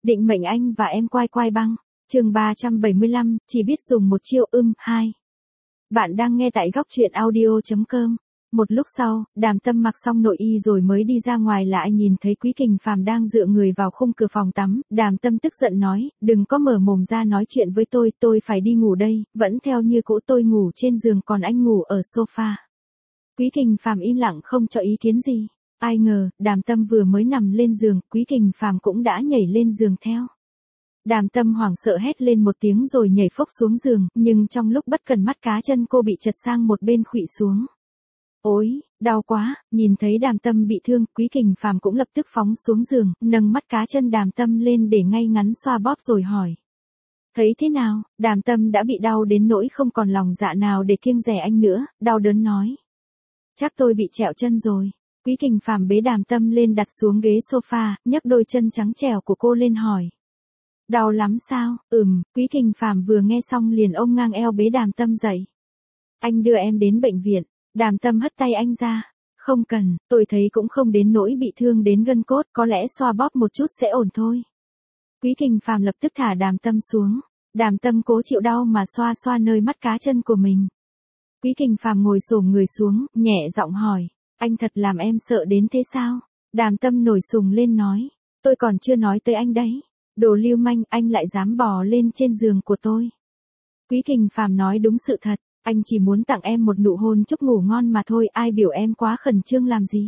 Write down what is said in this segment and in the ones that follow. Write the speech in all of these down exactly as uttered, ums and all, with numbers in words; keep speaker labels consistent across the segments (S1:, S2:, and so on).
S1: Định mệnh anh và em quai quai băng. Chương ba trăm bảy mươi lăm, chỉ biết dùng một chiêu ưm, hai. Bạn đang nghe tại góc truyện audio chấm com. Một lúc sau, Đàm Tâm mặc xong nội y rồi mới đi ra ngoài là anh nhìn thấy Quý Kình Phàm đang dựa người vào khung cửa phòng tắm. Đàm Tâm tức giận nói, đừng có mở mồm ra nói chuyện với tôi, tôi phải đi ngủ đây. Vẫn theo như cũ, tôi ngủ trên giường còn anh ngủ ở sofa. Quý Kình Phàm im lặng không cho ý kiến gì. Ai ngờ, Đàm Tâm vừa mới nằm lên giường, Quý Kình Phàm cũng đã nhảy lên giường theo. Đàm Tâm hoảng sợ hét lên một tiếng rồi nhảy phốc xuống giường, nhưng trong lúc bất cẩn mắt cá chân cô bị chật sang một bên khuỵu xuống. Ôi, đau quá. Nhìn thấy Đàm Tâm bị thương, Quý Kình Phàm cũng lập tức phóng xuống giường, nâng mắt cá chân Đàm Tâm lên để ngay ngắn xoa bóp rồi hỏi. Thấy thế nào? Đàm Tâm đã bị đau đến nỗi không còn lòng dạ nào để kiêng dè anh nữa, đau đớn nói. Chắc tôi bị trẹo chân rồi. Quý Kình Phàm bế Đàm Tâm lên đặt xuống ghế sofa, nhấc đôi chân trắng trẻo của cô lên hỏi. Đau lắm sao? Ừm, Quý Kình Phàm vừa nghe xong liền ôm ngang eo bế Đàm Tâm dậy. Anh đưa em đến bệnh viện. Đàm Tâm hất tay anh ra. Không cần, tôi thấy cũng không đến nỗi bị thương đến gân cốt, có lẽ xoa bóp một chút sẽ ổn thôi. Quý Kình Phàm lập tức thả Đàm Tâm xuống. Đàm Tâm cố chịu đau mà xoa xoa nơi mắt cá chân của mình. Quý Kình Phàm ngồi xổm người xuống, nhẹ giọng hỏi. Anh thật làm em sợ đến thế sao? Đàm Tâm nổi sùng lên nói. Tôi còn chưa nói tới anh đấy. Đồ lưu manh, anh lại dám bò lên trên giường của tôi. Quý Kình Phàm nói đúng sự thật. Anh chỉ muốn tặng em một nụ hôn chúc ngủ ngon mà thôi, ai biểu em quá khẩn trương làm gì.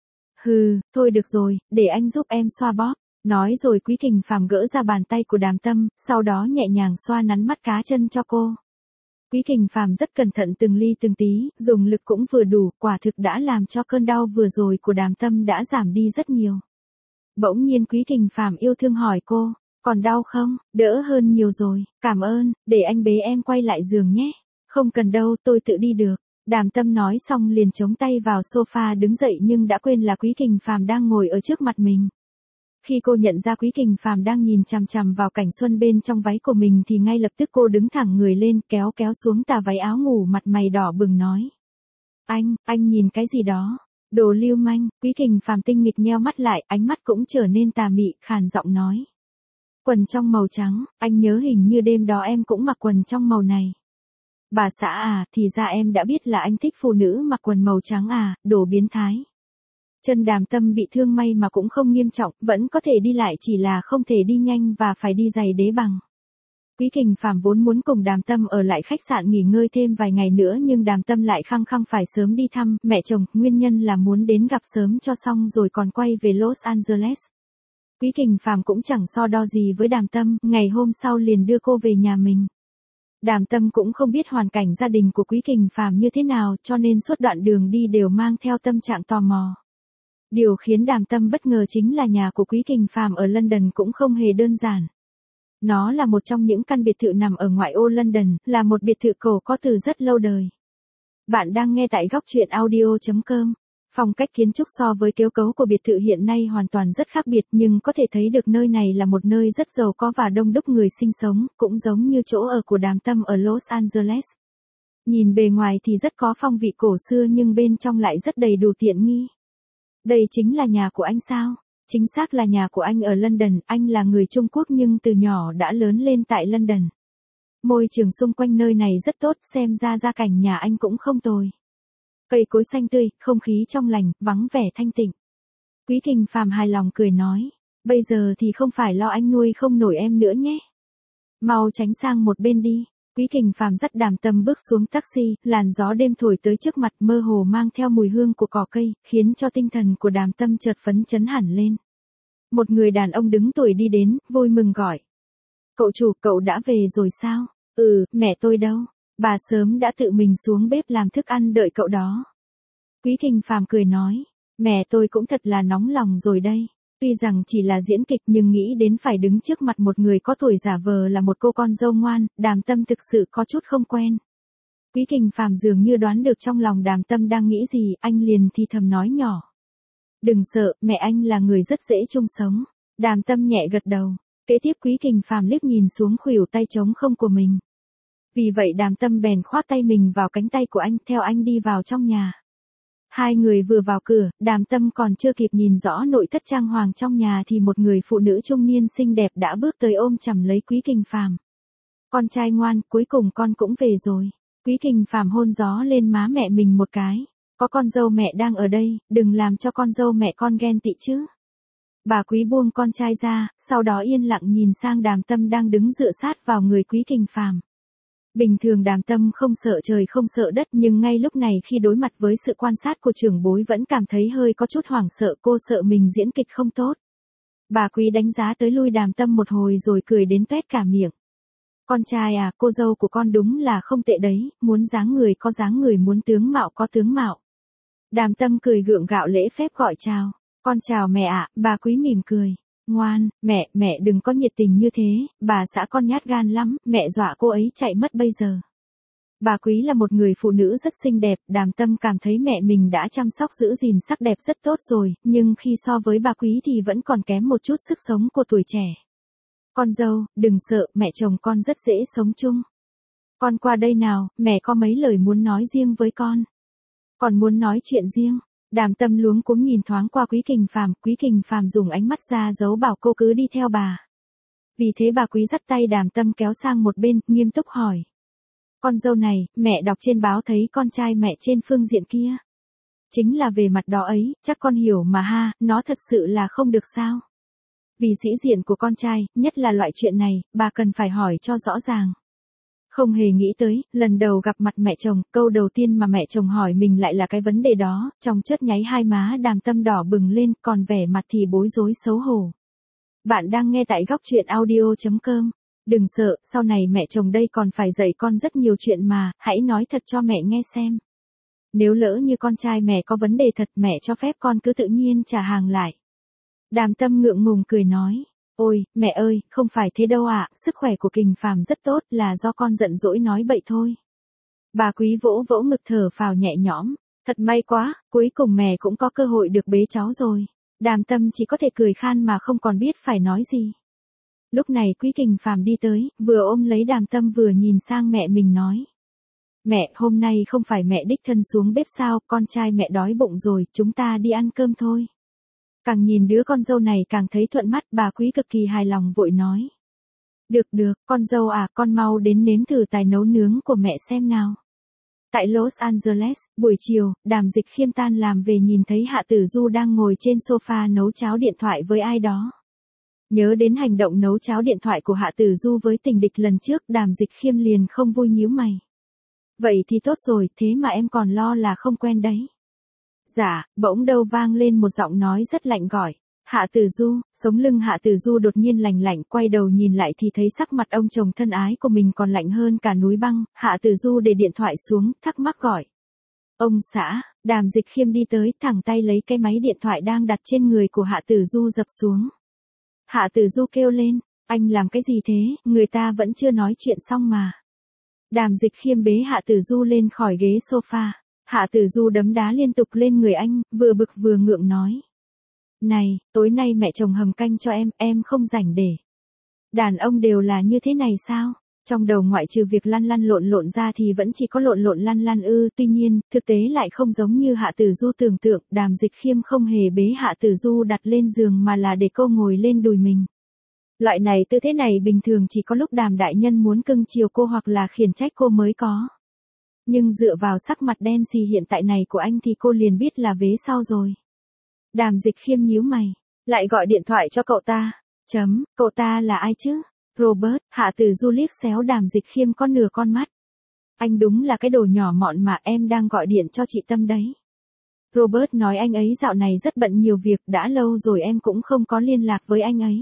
S1: Hừ, thôi được rồi, để anh giúp em xoa bóp. Nói rồi Quý Kình Phàm gỡ ra bàn tay của Đàm Tâm, sau đó nhẹ nhàng xoa nắn mắt cá chân cho cô. Quý Kình Phàm rất cẩn thận từng ly từng tí, dùng lực cũng vừa đủ, quả thực đã làm cho cơn đau vừa rồi của Đàm Tâm đã giảm đi rất nhiều. Bỗng nhiên Quý Kình Phàm yêu thương hỏi cô, còn đau không? Đỡ hơn nhiều rồi, cảm ơn, để anh bế em quay lại giường nhé. Không cần đâu, tôi tự đi được. Đàm Tâm nói xong liền chống tay vào sofa đứng dậy nhưng đã quên là Quý Kình Phàm đang ngồi ở trước mặt mình. Khi cô nhận ra Quý Kình Phàm đang nhìn chằm chằm vào cảnh xuân bên trong váy của mình thì ngay lập tức cô đứng thẳng người lên, kéo kéo xuống tà váy áo ngủ, mặt mày đỏ bừng nói. Anh, anh nhìn cái gì đó? Đồ lưu manh. Quý Kình Phàm tinh nghịch nheo mắt lại, ánh mắt cũng trở nên tà mị, khàn giọng nói. Quần trong màu trắng, anh nhớ hình như đêm đó em cũng mặc quần trong màu này. Bà xã à, thì ra em đã biết là anh thích phụ nữ mặc quần màu trắng à, đồ biến thái. Chân Đàm Tâm bị thương may mà cũng không nghiêm trọng, vẫn có thể đi lại, chỉ là không thể đi nhanh và phải đi giày đế bằng. Quý Kình Phàm vốn muốn cùng Đàm Tâm ở lại khách sạn nghỉ ngơi thêm vài ngày nữa nhưng Đàm Tâm lại khăng khăng phải sớm đi thăm mẹ chồng, nguyên nhân là muốn đến gặp sớm cho xong rồi còn quay về Los Angeles. Quý Kình Phàm cũng chẳng so đo gì với Đàm Tâm, ngày hôm sau liền đưa cô về nhà mình. Đàm Tâm cũng không biết hoàn cảnh gia đình của Quý Kình Phàm như thế nào cho nên suốt đoạn đường đi đều mang theo tâm trạng tò mò. Điều khiến Đàm Tâm bất ngờ chính là nhà của Quý Kình Phàm ở London cũng không hề đơn giản. Nó là một trong những căn biệt thự nằm ở ngoại ô London, là một biệt thự cổ có từ rất lâu đời. Bạn đang nghe tại góc truyện audio chấm com. Phong cách kiến trúc so với kết cấu của biệt thự hiện nay hoàn toàn rất khác biệt nhưng có thể thấy được nơi này là một nơi rất giàu có và đông đúc người sinh sống, cũng giống như chỗ ở của Đàm Tâm ở Los Angeles. Nhìn bề ngoài thì rất có phong vị cổ xưa nhưng bên trong lại rất đầy đủ tiện nghi. Đây chính là nhà của anh sao? Chính xác là nhà của anh ở London, anh là người Trung Quốc nhưng từ nhỏ đã lớn lên tại London. Môi trường xung quanh nơi này rất tốt, xem ra gia cảnh nhà anh cũng không tồi. Cây cối xanh tươi, không khí trong lành, vắng vẻ thanh tịnh. Quý Kình Phàm hài lòng cười nói, bây giờ thì không phải lo anh nuôi không nổi em nữa nhé. Mau tránh sang một bên đi. Quý Kình Phàm dắt Đàm Tâm bước xuống taxi, làn gió đêm thổi tới trước mặt mơ hồ mang theo mùi hương của cỏ cây, khiến cho tinh thần của Đàm Tâm chợt phấn chấn hẳn lên. Một người đàn ông đứng tuổi đi đến, vui mừng gọi. Cậu chủ, cậu đã về rồi sao? Ừ, mẹ tôi đâu? Bà sớm đã tự mình xuống bếp làm thức ăn đợi cậu đó. Quý Kình Phàm cười nói, mẹ tôi cũng thật là nóng lòng rồi đây. Tuy rằng chỉ là diễn kịch nhưng nghĩ đến phải đứng trước mặt một người có tuổi giả vờ là một cô con dâu ngoan, Đàm Tâm thực sự có chút không quen. Quý Kình Phàm dường như đoán được trong lòng Đàm Tâm đang nghĩ gì, anh liền thì thầm nói nhỏ. Đừng sợ, mẹ anh là người rất dễ chung sống. Đàm Tâm nhẹ gật đầu. Kế tiếp Quý Kình Phàm liếc nhìn xuống khuỷu tay trống không của mình. Vì vậy Đàm Tâm bèn khoác tay mình vào cánh tay của anh theo anh đi vào trong nhà. Hai người vừa vào cửa, Đàm Tâm còn chưa kịp nhìn rõ nội thất trang hoàng trong nhà thì một người phụ nữ trung niên xinh đẹp đã bước tới ôm chầm lấy Quý Kình Phàm. Con trai ngoan, cuối cùng con cũng về rồi. Quý Kình Phàm hôn gió lên má mẹ mình một cái. Có con dâu mẹ đang ở đây, đừng làm cho con dâu mẹ con ghen tị chứ. Bà Quý buông con trai ra, sau đó yên lặng nhìn sang Đàm Tâm đang đứng dựa sát vào người Quý Kình Phàm. Bình thường Đàm Tâm không sợ trời không sợ đất, nhưng ngay lúc này khi đối mặt với sự quan sát của trưởng bối vẫn cảm thấy hơi có chút hoảng sợ, cô sợ mình diễn kịch không tốt. Bà Quý đánh giá tới lui Đàm Tâm một hồi rồi cười đến toét cả miệng. Con trai à, cô dâu của con đúng là không tệ đấy, muốn dáng người có dáng người, muốn tướng mạo có tướng mạo. Đàm Tâm cười gượng gạo lễ phép gọi chào. Con chào mẹ ạ, bà Quý mỉm cười. Ngoan, mẹ, mẹ đừng có nhiệt tình như thế, bà xã con nhát gan lắm, mẹ dọa cô ấy chạy mất bây giờ. Bà Quý là một người phụ nữ rất xinh đẹp, Đàm Tâm cảm thấy mẹ mình đã chăm sóc giữ gìn sắc đẹp rất tốt rồi, nhưng khi so với bà Quý thì vẫn còn kém một chút sức sống của tuổi trẻ. Con dâu, đừng sợ, mẹ chồng con rất dễ sống chung. Con qua đây nào, mẹ có mấy lời muốn nói riêng với con. Còn muốn nói chuyện riêng. Đàm Tâm luống cuống nhìn thoáng qua Quý Kình Phàm, Quý Kình Phàm dùng ánh mắt ra dấu bảo cô cứ đi theo bà. Vì thế bà Quý dắt tay Đàm Tâm kéo sang một bên, nghiêm túc hỏi. Con dâu này, mẹ đọc trên báo thấy con trai mẹ trên phương diện kia. Chính là về mặt đó ấy, chắc con hiểu mà ha, nó thật sự là không được sao. Vì sĩ diện của con trai, nhất là loại chuyện này, bà cần phải hỏi cho rõ ràng. Không hề nghĩ tới, lần đầu gặp mặt mẹ chồng, câu đầu tiên mà mẹ chồng hỏi mình lại là cái vấn đề đó, trong chớp nháy hai má Đàm Tâm đỏ bừng lên, còn vẻ mặt thì bối rối xấu hổ. Bạn đang nghe tại góc truyện audio chấm com. Đừng sợ, sau này mẹ chồng đây còn phải dạy con rất nhiều chuyện mà, hãy nói thật cho mẹ nghe xem. Nếu lỡ như con trai mẹ có vấn đề thật, mẹ cho phép con cứ tự nhiên trả hàng lại. Đàm Tâm ngượng ngùng cười nói. Ôi, mẹ ơi, không phải thế đâu ạ, sức khỏe của Kình Phàm rất tốt, là do con giận dỗi nói bậy thôi. Bà Quý vỗ vỗ ngực thở phào nhẹ nhõm, thật may quá, cuối cùng mẹ cũng có cơ hội được bế cháu rồi. Đàm Tâm chỉ có thể cười khan mà không còn biết phải nói gì. Lúc này Quý Kình Phàm đi tới, vừa ôm lấy Đàm Tâm vừa nhìn sang mẹ mình nói. Mẹ, hôm nay không phải mẹ đích thân xuống bếp sao, con trai mẹ đói bụng rồi, chúng ta đi ăn cơm thôi. Càng nhìn đứa con dâu này càng thấy thuận mắt, bà Quý cực kỳ hài lòng vội nói. Được được, con dâu à, con mau đến nếm thử tài nấu nướng của mẹ xem nào. Tại Los Angeles, buổi chiều, Đàm Dịch Khiêm tan làm về nhìn thấy Hạ Tử Du đang ngồi trên sofa nấu cháo điện thoại với ai đó. Nhớ đến hành động nấu cháo điện thoại của Hạ Tử Du với tình địch lần trước, Đàm Dịch Khiêm liền không vui nhíu mày. Vậy thì tốt rồi, thế mà em còn lo là không quen đấy. Dạ, bỗng đâu vang lên một giọng nói rất lạnh gọi. Hạ Tử Du, sống lưng Hạ Tử Du đột nhiên lành lạnh, quay đầu nhìn lại thì thấy sắc mặt ông chồng thân ái của mình còn lạnh hơn cả núi băng. Hạ Tử Du để điện thoại xuống, thắc mắc gọi. Ông xã, Đàm Dịch Khiêm đi tới, thẳng tay lấy cái máy điện thoại đang đặt trên người của Hạ Tử Du dập xuống. Hạ Tử Du kêu lên, anh làm cái gì thế, người ta vẫn chưa nói chuyện xong mà. Đàm Dịch Khiêm bế Hạ Tử Du lên khỏi ghế sofa. Hạ Tử Du đấm đá liên tục lên người anh, vừa bực vừa ngượng nói. Này, tối nay mẹ chồng hầm canh cho em, em không rảnh để. Đàn ông đều là như thế này sao? Trong đầu ngoại trừ việc lăn lăn lộn lộn ra thì vẫn chỉ có lộn lộn lăn lăn ư, tuy nhiên, thực tế lại không giống như Hạ Tử Du tưởng tượng, Đàm Dịch Khiêm không hề bế Hạ Tử Du đặt lên giường mà là để cô ngồi lên đùi mình. Loại này tư thế này bình thường chỉ có lúc Đàm đại nhân muốn cưng chiều cô hoặc là khiển trách cô mới có. Nhưng dựa vào sắc mặt đen xì hiện tại này của anh thì cô liền biết là vế sau rồi. Đàm Dịch Khiêm nhíu mày, lại gọi điện thoại cho cậu ta. Chấm, cậu ta là ai chứ? Robert. Hạ Tử Du liếc xéo Đàm Dịch Khiêm có nửa con mắt. Anh đúng là cái đồ nhỏ mọn mà, em đang gọi điện cho chị Tâm đấy. Robert nói anh ấy dạo này rất bận nhiều việc, đã lâu rồi em cũng không có liên lạc với anh ấy.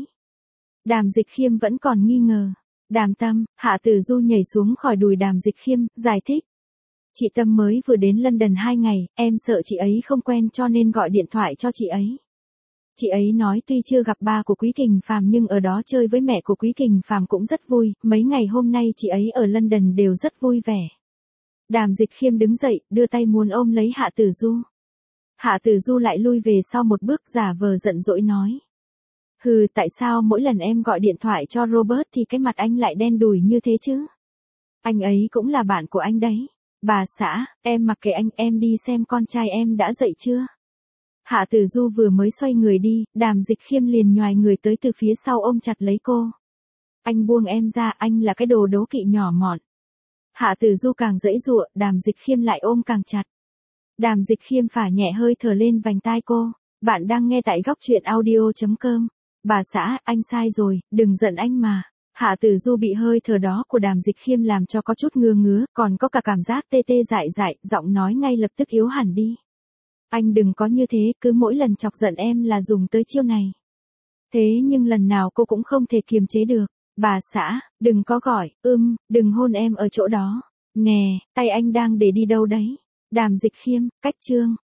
S1: Đàm Dịch Khiêm vẫn còn nghi ngờ. Đàm Tâm. Hạ Tử Du nhảy xuống khỏi đùi Đàm Dịch Khiêm, giải thích. Chị Tâm mới vừa đến London hai ngày, em sợ chị ấy không quen cho nên gọi điện thoại cho chị ấy. Chị ấy nói tuy chưa gặp ba của Quý Kình Phàm nhưng ở đó chơi với mẹ của Quý Kình Phàm cũng rất vui, mấy ngày hôm nay chị ấy ở London đều rất vui vẻ. Đàm Dịch Khiêm đứng dậy, đưa tay muốn ôm lấy Hạ Tử Du. Hạ Tử Du lại lui về sau một bước, giả vờ giận dỗi nói. Hừ, tại sao mỗi lần em gọi điện thoại cho Robert thì cái mặt anh lại đen đủi như thế chứ? Anh ấy cũng là bạn của anh đấy. Bà xã, em mặc kệ anh, em đi xem con trai em đã dậy chưa. Hạ Tử Du vừa mới xoay người đi, Đàm Dịch Khiêm liền nhoài người tới từ phía sau ôm chặt lấy cô. Anh buông em ra, anh là cái đồ đố kỵ nhỏ mọn. Hạ Tử Du càng giãy giụa, Đàm Dịch Khiêm lại ôm càng chặt. Đàm Dịch Khiêm phả nhẹ hơi thở lên vành tai cô. Bạn đang nghe tại góc truyện audio chấm com. Bà xã, anh sai rồi, đừng giận anh mà. Hạ Tử Du bị hơi thở đó của Đàm Dịch Khiêm làm cho có chút ngứa ngứa, còn có cả cảm giác tê tê dại dại, giọng nói ngay lập tức yếu hẳn đi. Anh đừng có như thế, cứ mỗi lần chọc giận em là dùng tới chiêu này. Thế nhưng lần nào cô cũng không thể kiềm chế được. Bà xã, đừng có gọi, ưm, đừng hôn em ở chỗ đó. Nè, tay anh đang để đi đâu đấy? Đàm Dịch Khiêm, cách chương.